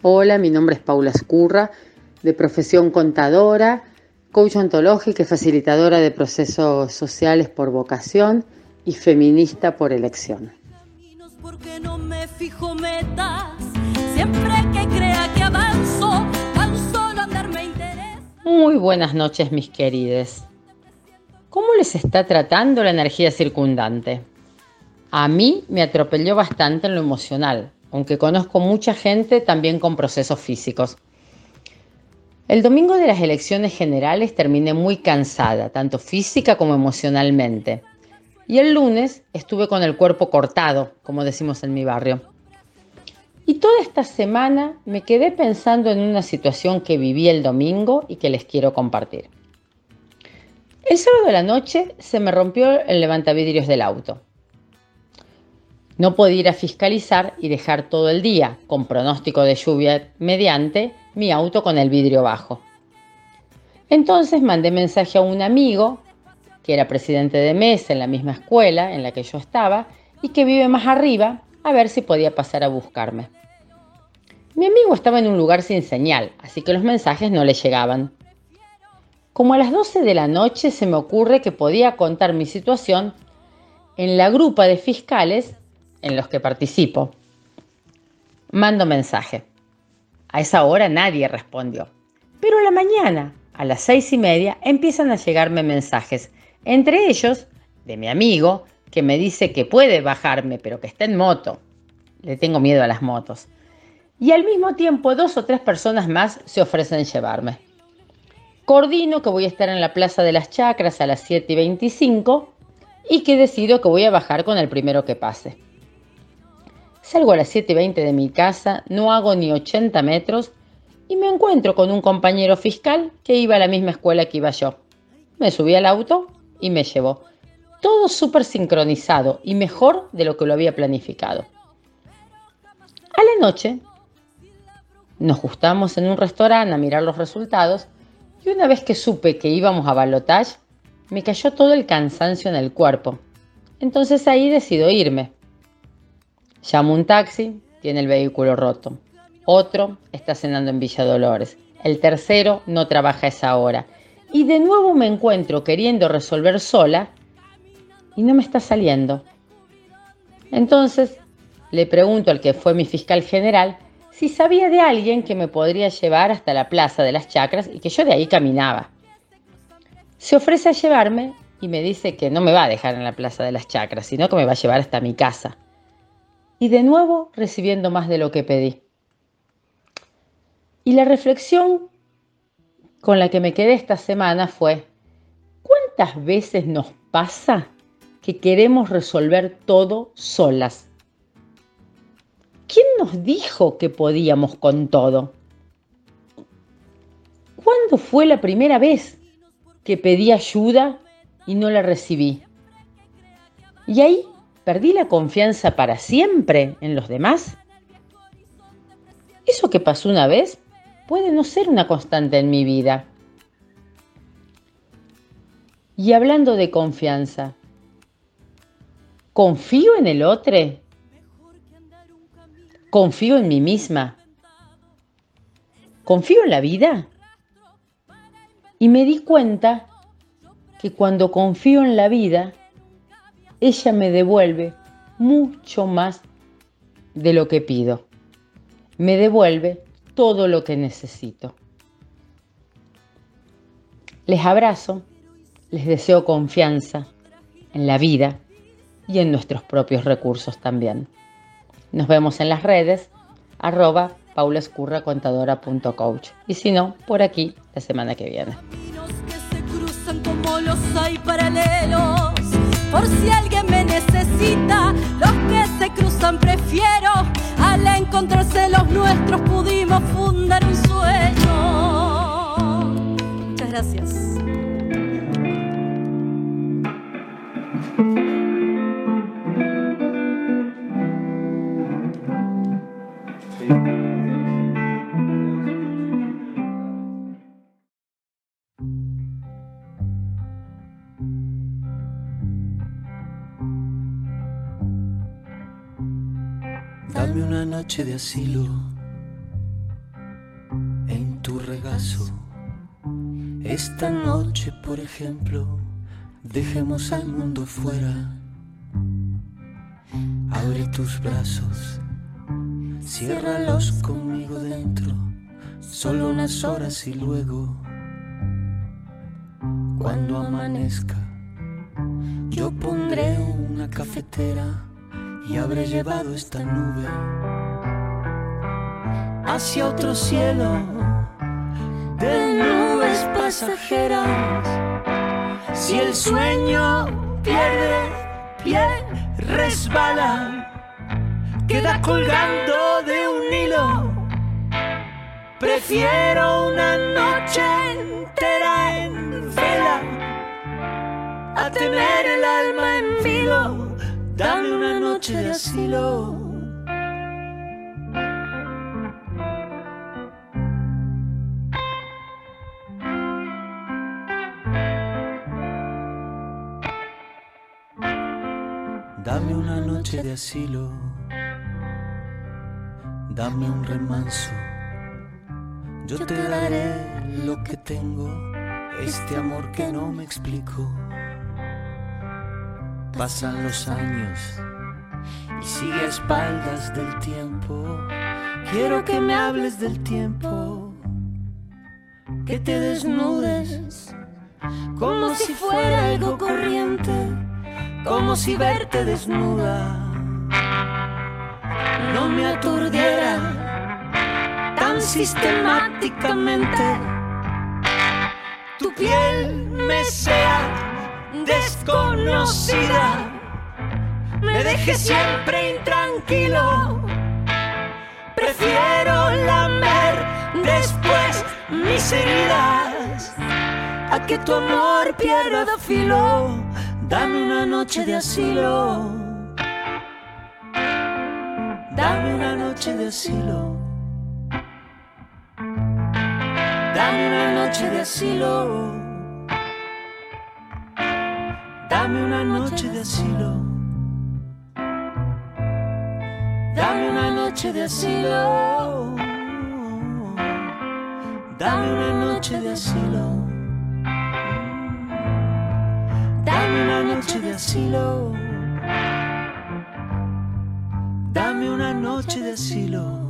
Hola, mi nombre es Paula Escurra, de profesión contadora, coach ontológica y facilitadora de procesos sociales por vocación y feminista por elección. Porque no me fijo metas, siempre que crea que avanzo, tan solo andar me interesa. Muy buenas noches, mis querides. ¿Cómo les está tratando la energía circundante? A mí me atropelló bastante en lo emocional, aunque conozco mucha gente también con procesos físicos. El domingo de las elecciones generales terminé muy cansada, tanto física como emocionalmente. Y el lunes estuve con el cuerpo cortado, como decimos en mi barrio. Y toda esta semana me quedé pensando en una situación que viví el domingo y que les quiero compartir. El sábado a la noche se me rompió el levantavidrios del auto. No podía ir a fiscalizar y dejar todo el día, con pronóstico de lluvia mediante, mi auto con el vidrio bajo. Entonces mandé mensaje a un amigo, que era presidente de mesa en la misma escuela en la que yo estaba y que vive más arriba, a ver si podía pasar a buscarme. Mi amigo estaba en un lugar sin señal, así que los mensajes no le llegaban. Como a las 12 de la noche se me ocurre que podía contar mi situación en la grupa de fiscales en los que participo. Mando mensaje. A esa hora nadie respondió. Pero a la mañana, a las 6:30, empiezan a llegarme mensajes. Entre ellos, de mi amigo, que me dice que puede bajarme, pero que está en moto. Le tengo miedo a las motos. Y al mismo tiempo, 2 o 3 personas más se ofrecen llevarme. Coordino que voy a estar en la Plaza de las Chacras a las 7:25 y que decido que voy a bajar con el primero que pase. Salgo a las 7:20 de mi casa, no hago ni 80 metros y me encuentro con un compañero fiscal que iba a la misma escuela que iba yo. Me subí al auto y me llevó. Todo súper sincronizado y mejor de lo que lo había planificado. A la noche nos juntamos en un restaurante a mirar los resultados y una vez que supe que íbamos a balotaje, me cayó todo el cansancio en el cuerpo. Entonces ahí decido irme. Llamo un taxi, tiene el vehículo roto. Otro está cenando en Villa Dolores. El tercero no trabaja a esa hora. Y de nuevo me encuentro queriendo resolver sola y no me está saliendo. Entonces le pregunto al que fue mi fiscal general si sabía de alguien que me podría llevar hasta la Plaza de las Chacras y que yo de ahí caminaba. Se ofrece a llevarme y me dice que no me va a dejar en la Plaza de las Chacras, sino que me va a llevar hasta mi casa. Y de nuevo recibiendo más de lo que pedí. Y la reflexión con la que me quedé esta semana fue: ¿cuántas veces nos pasa que queremos resolver todo solas? ¿Quién nos dijo que podíamos con todo? ¿Cuándo fue la primera vez que pedí ayuda y no la recibí? Y ahí perdí la confianza para siempre en los demás. Eso que pasó una vez puede no ser una constante en mi vida. Y hablando de confianza, ¿confío en el otro? ¿Confío en mí misma? ¿Confío en la vida? Y me di cuenta que cuando confío en la vida, ella me devuelve mucho más de lo que pido. Me devuelve todo lo que necesito. Les abrazo, les deseo confianza en la vida y en nuestros propios recursos también. Nos vemos en las redes, @paulascurracontadora.coach. Y si no, por aquí la semana que viene. Caminos que se cruzan como los hay paralelos. Por si alguien me necesita, los que se cruzan prefiero. Al encontrarse los nuestros pudimos fundar un sueño. Muchas gracias. Dame una noche de asilo Esta noche, por ejemplo, dejemos al mundo fuera. Abre tus brazos, ciérralos conmigo dentro, solo unas horas y luego, cuando amanezca, yo pondré una cafetera y habré llevado esta nube hacia otro cielo de nubes pasajeras. Si el sueño pierde pie, resbala, queda colgando de un hilo. Prefiero una noche entera en vela a tener el alma en vilo. Dame una noche de asilo. Dame una noche de asilo, dame un remanso, yo te daré lo que tengo, este amor que no me explico. Pasan los años y sigue a espaldas del tiempo, quiero que me hables del tiempo, que te desnudes como si fuera algo corriente, como si verte desnuda no me aturdiera tan sistemáticamente. Tu piel me sea desconocida, me deje siempre intranquilo. Prefiero lamer después mis heridas a que tu amor pierda filo. Dame una noche de asilo, dame una noche de asilo, dame una noche de asilo, dame una noche de asilo, dame una noche de asilo, dame una noche de asilo. Dame una noche de asilo, dame una noche de asilo.